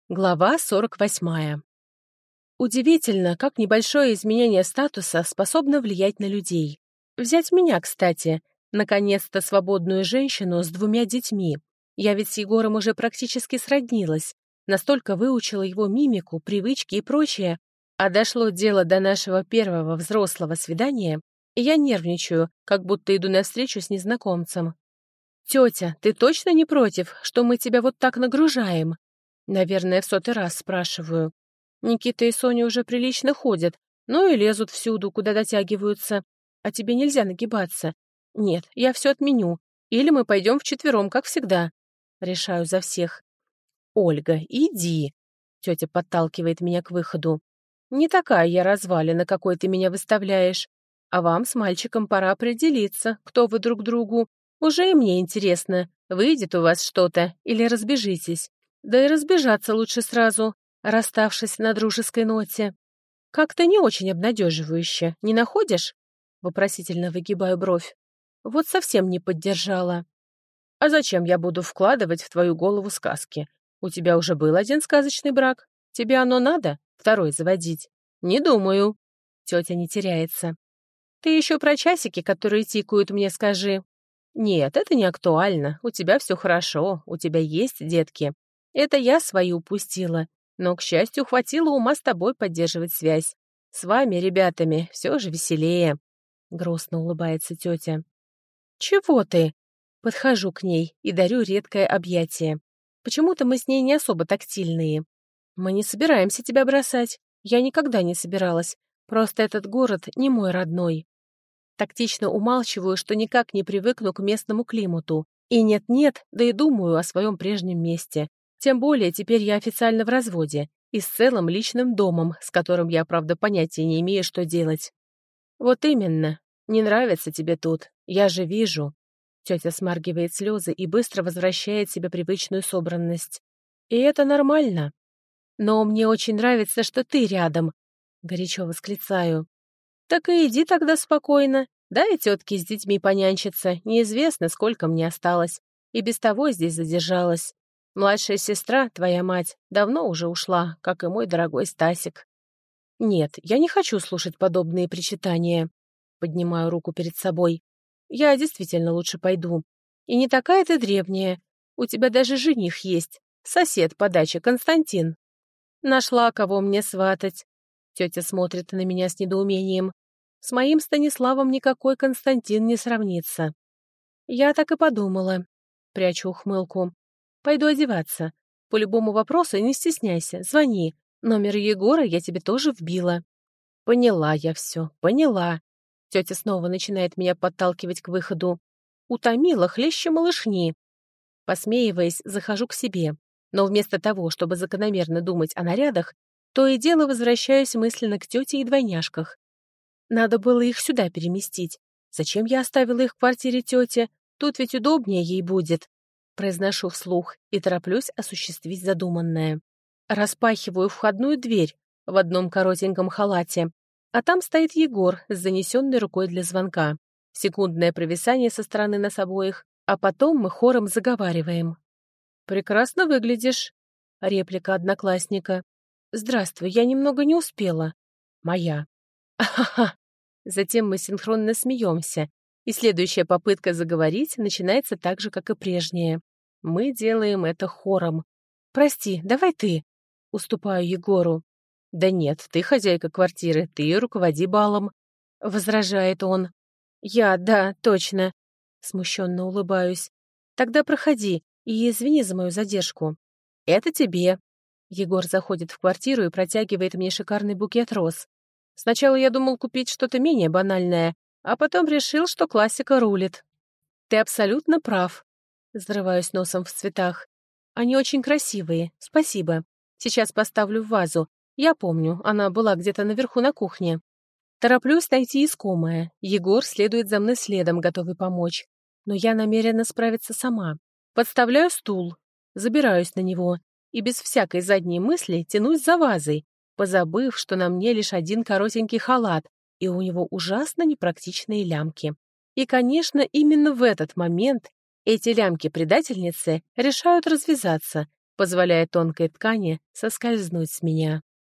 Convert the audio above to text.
Глава 48. Удивительно, как небольшое изменение статуса способно влиять на людей. Взять меня, кстати, наконец-то свободную женщину с 2 детьми. Я ведь с Егором уже практически сроднилась, настолько выучила его мимику, привычки и прочее, а дошло дело до нашего первого взрослого свидания, и я нервничаю, как будто иду навстречу с незнакомцем. «Тетя, ты точно не против, что мы тебя вот так нагружаем?» Наверное, в 100-й раз спрашиваю. Никита и Соня уже прилично ходят, ну и лезут всюду, куда дотягиваются. А тебе нельзя нагибаться. Нет, я все отменю. Или мы пойдем вчетвером, как всегда. Решаю за всех. Ольга, иди. Тетя подталкивает меня к выходу. Не такая я развалина, какой ты меня выставляешь. А вам с мальчиком пора определиться, кто вы друг другу. Уже и мне интересно, выйдет у вас что-то или разбежитесь. Да и разбежаться лучше сразу, расставшись на дружеской ноте. Как-то не очень обнадеживающе, не находишь? Вопросительно выгибаю бровь. Вот совсем не поддержала. А зачем я буду вкладывать в твою голову сказки? У тебя уже был один сказочный брак. Тебе оно надо? Второй заводить? Не думаю. Тетя не теряется. Ты еще про часики, которые тикают, мне скажи. Нет, это не актуально. У тебя все хорошо, у тебя есть детки. Это я свои упустила, но, к счастью, хватило ума с тобой поддерживать связь. С вами, ребятами, все же веселее. Грустно улыбается тетя. Чего ты? Подхожу к ней и дарю редкое объятие. Почему-то мы с ней не особо тактильные. Мы не собираемся тебя бросать. Я никогда не собиралась. Просто этот город не мой родной. Тактично умалчиваю, что никак не привыкну к местному климату. И нет-нет, да и думаю о своем прежнем месте. Тем более теперь я официально в разводе и с целым личным домом, с которым я, правда, понятия не имею, что делать. Вот именно. Не нравится тебе тут. Я же вижу. Тетя смаргивает слезы и быстро возвращает себе привычную собранность. И это нормально. Но мне очень нравится, что ты рядом. Горячо восклицаю. Так и иди тогда спокойно. Дай тетке с детьми понянчиться. Неизвестно, сколько мне осталось. И без того здесь задержалась. Младшая сестра, твоя мать, давно уже ушла, как и мой дорогой Стасик. Нет, я не хочу слушать подобные причитания. Поднимаю руку перед собой. Я действительно лучше пойду. И не такая ты древняя. У тебя даже жених есть. Сосед по даче Константин. Нашла, кого мне сватать. Тетя смотрит на меня с недоумением. С моим Станиславом никакой Константин не сравнится. Я так и подумала. Прячу ухмылку. Пойду одеваться. По любому вопросу не стесняйся, звони. Номер Егора я тебе тоже вбила. Поняла я все, поняла. Тетя снова начинает меня подталкивать к выходу. Утомила хлеще малышни. Посмеиваясь, захожу к себе. Но вместо того, чтобы закономерно думать о нарядах, то и дело возвращаюсь мысленно к тете и двойняшках. Надо было их сюда переместить. Зачем я оставила их в квартире тети? Тут ведь удобнее ей будет. Произношу вслух и тороплюсь осуществить задуманное. Распахиваю входную дверь в одном коротеньком халате, а там стоит Егор с занесенной рукой для звонка. Секундное провисание со стороны нас обоих, а потом мы хором заговариваем. «Прекрасно выглядишь», — реплика одноклассника. «Здравствуй, я немного не успела». «Моя». «Ахаха». Затем мы синхронно смеемся, и следующая попытка заговорить начинается так же, как и прежняя. Мы делаем это хором. «Прости, давай ты», — уступаю Егору. «Да нет, ты хозяйка квартиры, ты руководи балом», — возражает он. Да, точно», — смущенно улыбаюсь. «Тогда проходи и извини за мою задержку». «Это тебе». Егор заходит в квартиру и протягивает мне шикарный букет роз. Сначала я думал купить что-то менее банальное, а потом решил, что классика рулит. Ты абсолютно прав. Взрываюсь носом в цветах. Они очень красивые, спасибо. Сейчас поставлю в вазу. Я помню, она была где-то наверху на кухне. Тороплюсь найти искомое. Егор следует за мной следом, готовый помочь. Но я намерена справиться сама. Подставляю стул, забираюсь на него и без всякой задней мысли тянусь за вазой, позабыв, что на мне лишь один коротенький халат, и у него ужасно непрактичные лямки. И, конечно, именно в этот момент эти лямки-предательницы решают развязаться, позволяя тонкой ткани соскользнуть с меня.